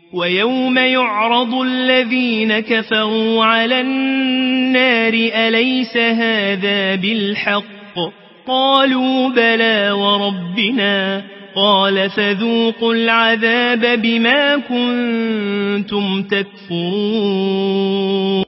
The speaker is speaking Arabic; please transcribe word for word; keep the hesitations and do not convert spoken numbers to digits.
ويوم يعرض الذين كفروا على النار أليس هذا بالحق قالوا بلى وربنا قال فذوقوا العذاب بما كنتم تكفرون